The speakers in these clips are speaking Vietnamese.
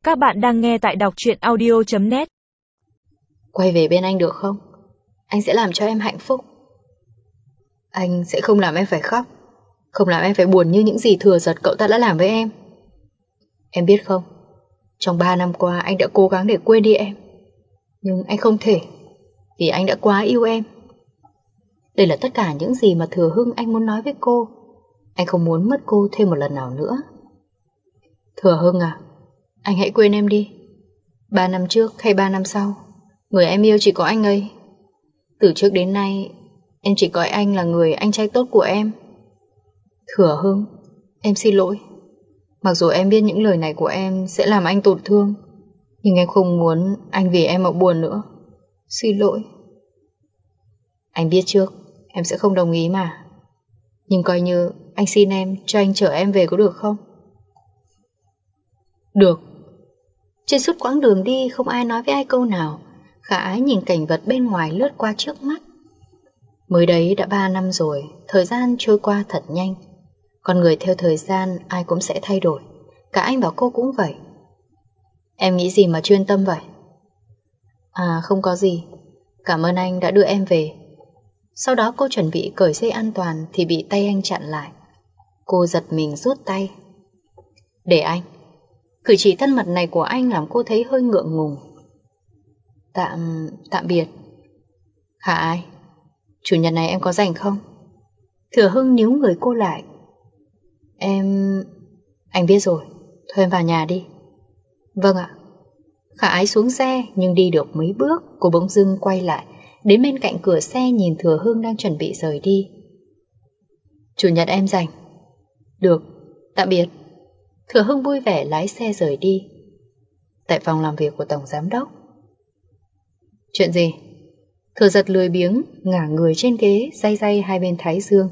Các bạn đang nghe tại đọc truyện audio.net. Quay về bên anh được không? Anh sẽ làm cho em hạnh phúc. Anh sẽ không làm em phải khóc, không làm em phải buồn như những gì Thừa Giật cậu ta đã làm với em. Em biết không, trong 3 năm qua anh đã cố gắng để quên đi em, nhưng anh không thể, vì anh đã quá yêu em. Đây là tất cả những gì mà Thừa Hưng anh muốn nói với cô. Anh không muốn mất cô thêm một lần nào nữa. Thừa Hưng à, anh hãy quên em đi. 3 năm trước hay 3 năm sau, người em yêu chỉ có anh ấy. Từ trước đến nay, em chỉ coi anh là người anh trai tốt của em. Thừa Hưng, em xin lỗi. Mặc dù em biết những lời này của em sẽ làm anh tổn thương, nhưng em không muốn anh vì em mà buồn nữa. Xin lỗi. Anh biết trước em sẽ không đồng ý mà, nhưng coi như anh xin em cho anh chở em về có được không? Được. Trên suốt quãng đường đi không ai nói với ai câu nào. Khả Ái nhìn cảnh vật bên ngoài lướt qua trước mắt. Mới đấy đã 3 năm rồi, thời gian trôi qua thật nhanh. Con người theo thời gian ai cũng sẽ thay đổi. Cả anh và cô cũng vậy. Em nghĩ gì mà chuyên tâm vậy? À không có gì, cảm ơn anh đã đưa em về. Sau đó cô chuẩn bị cởi dây an toàn thì bị tay anh chặn lại. Cô giật mình rút tay. Để anh. Cử chỉ thân mật này của anh làm cô thấy hơi ngượng ngùng. Tạm biệt. Khả Ái, chủ nhật này em có rảnh không? Thừa Hưng níu người cô lại. Anh biết rồi, thôi em vào nhà đi. Vâng ạ. Khả Ái xuống xe, nhưng đi được mấy bước cô bỗng dưng quay lại, đến bên cạnh cửa xe nhìn Thừa Hưng đang chuẩn bị rời đi. Chủ nhật em rảnh. Được, tạm biệt. Thừa Hưng vui vẻ lái xe rời đi. Tại phòng làm việc của Tổng Giám Đốc. Chuyện gì? Thừa Giật lười biếng ngả người trên ghế, day day hai bên thái dương.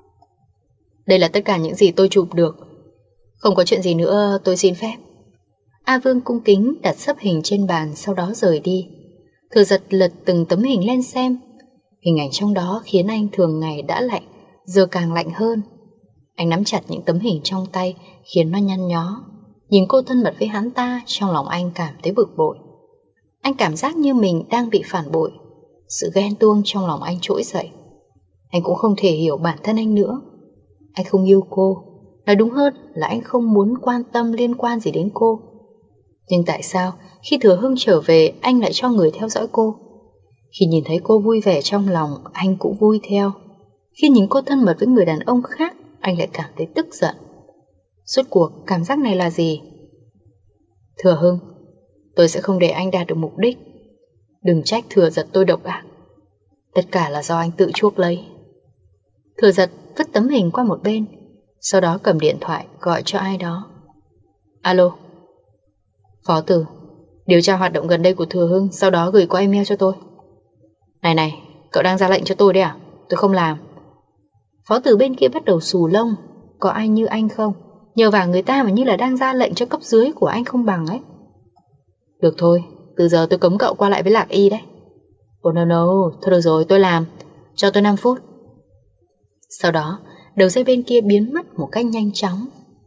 Đây là tất cả những gì tôi chụp được. Không có chuyện gì nữa, tôi xin phép. A Vương cung kính đặt sấp hình trên bàn, sau đó rời đi. Thừa Giật lật từng tấm hình lên xem. Hình ảnh trong đó khiến anh thường ngày đã lạnh, giờ càng lạnh hơn. Anh nắm chặt những tấm hình trong tay, khiến nó nhăn nhó. Nhìn cô thân mật với hắn ta, trong lòng anh cảm thấy bực bội. Anh cảm giác như mình đang bị phản bội. Sự ghen tuông trong lòng anh trỗi dậy. Anh cũng không thể hiểu bản thân anh nữa. Anh không yêu cô, nói đúng hơn là anh không muốn quan tâm liên quan gì đến cô. Nhưng tại sao khi Thừa Hưng trở về anh lại cho người theo dõi cô? Khi nhìn thấy cô vui vẻ trong lòng, anh cũng vui theo. Khi nhìn cô thân mật với người đàn ông khác, anh lại cảm thấy tức giận. Rốt cuộc cảm giác này là gì? Thừa Hưng, tôi sẽ không để anh đạt được mục đích. Đừng trách Thừa Giật tôi độc ác. Tất cả là do anh tự chuốc lấy. Thừa Giật vứt tấm hình qua một bên, sau đó cầm điện thoại gọi cho ai đó. Alo. Phó Tử, điều tra hoạt động gần đây của Thừa Hưng, sau đó gửi qua email cho tôi. Này, cậu đang ra lệnh cho tôi đấy à? Tôi không làm. Phó Tử bên kia bắt đầu xù lông. Có ai như anh không? Nhờ vào người ta mà như là đang ra lệnh cho cấp dưới của anh không bằng ấy. Được thôi, từ giờ tôi cấm cậu qua lại với Lạc Y đấy. Oh no, thôi được rồi, tôi làm. Cho tôi 5 phút. Sau đó, đầu dây bên kia biến mất một cách nhanh chóng.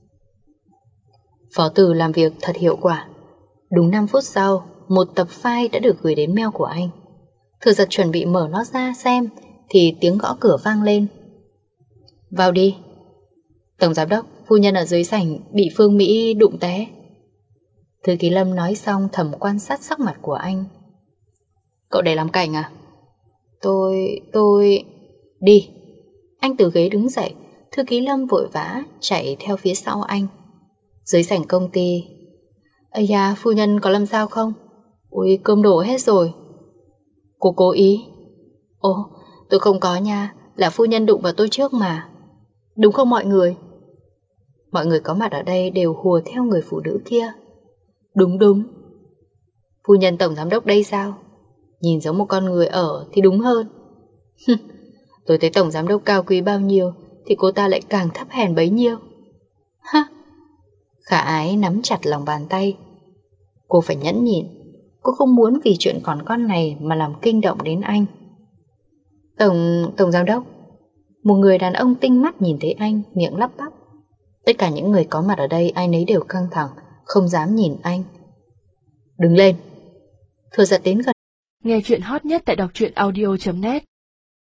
Phó Tử làm việc thật hiệu quả. Đúng 5 phút sau, một tập file đã được gửi đến mail của anh. Thừa Giật chuẩn bị mở nó ra xem thì tiếng gõ cửa vang lên. Vào đi. Tổng Giám Đốc, phu nhân ở dưới sảnh bị Phương Mỹ đụng té. Thư ký Lâm nói xong thầm quan sát sắc mặt của anh. Cậu để làm cảnh à? Tôi... Đi. Anh từ ghế đứng dậy. Thư ký Lâm vội vã chạy theo phía sau anh. Dưới sảnh công ty. Ây da, phu nhân có làm sao không? Ui, cơm đổ hết rồi. Cô cố ý. Ồ, tôi không có nha. Là phu nhân đụng vào tôi trước mà. Đúng không mọi người? Mọi người có mặt ở đây đều hùa theo người phụ nữ kia. Đúng. Phu nhân Tổng Giám Đốc đây sao? Nhìn giống một con người ở thì đúng hơn. Tôi thấy Tổng Giám Đốc cao quý bao nhiêu thì cô ta lại càng thấp hèn bấy nhiêu. Khả Ái nắm chặt lòng bàn tay. Cô phải nhẫn nhịn. Cô không muốn vì chuyện còn con này mà làm kinh động đến anh. Tổng Giám Đốc. Một người đàn ông tinh mắt nhìn thấy anh, miệng lắp bắp. Tất cả những người có mặt ở đây ai nấy đều căng thẳng, không dám nhìn anh. Đứng lên. Thừa giật đến gần. Nghe chuyện hot nhất tại đọc truyện audio.net